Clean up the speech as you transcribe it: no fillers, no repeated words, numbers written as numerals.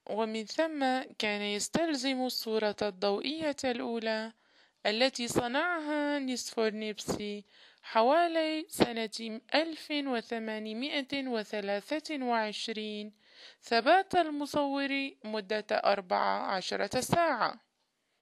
ومن ثم كان يستلزم الصورة الضوئية الأولى التي صنعها نيسفورنيبسي حوالي سنة 1823 ثبات المصور مدة 14 ساعة.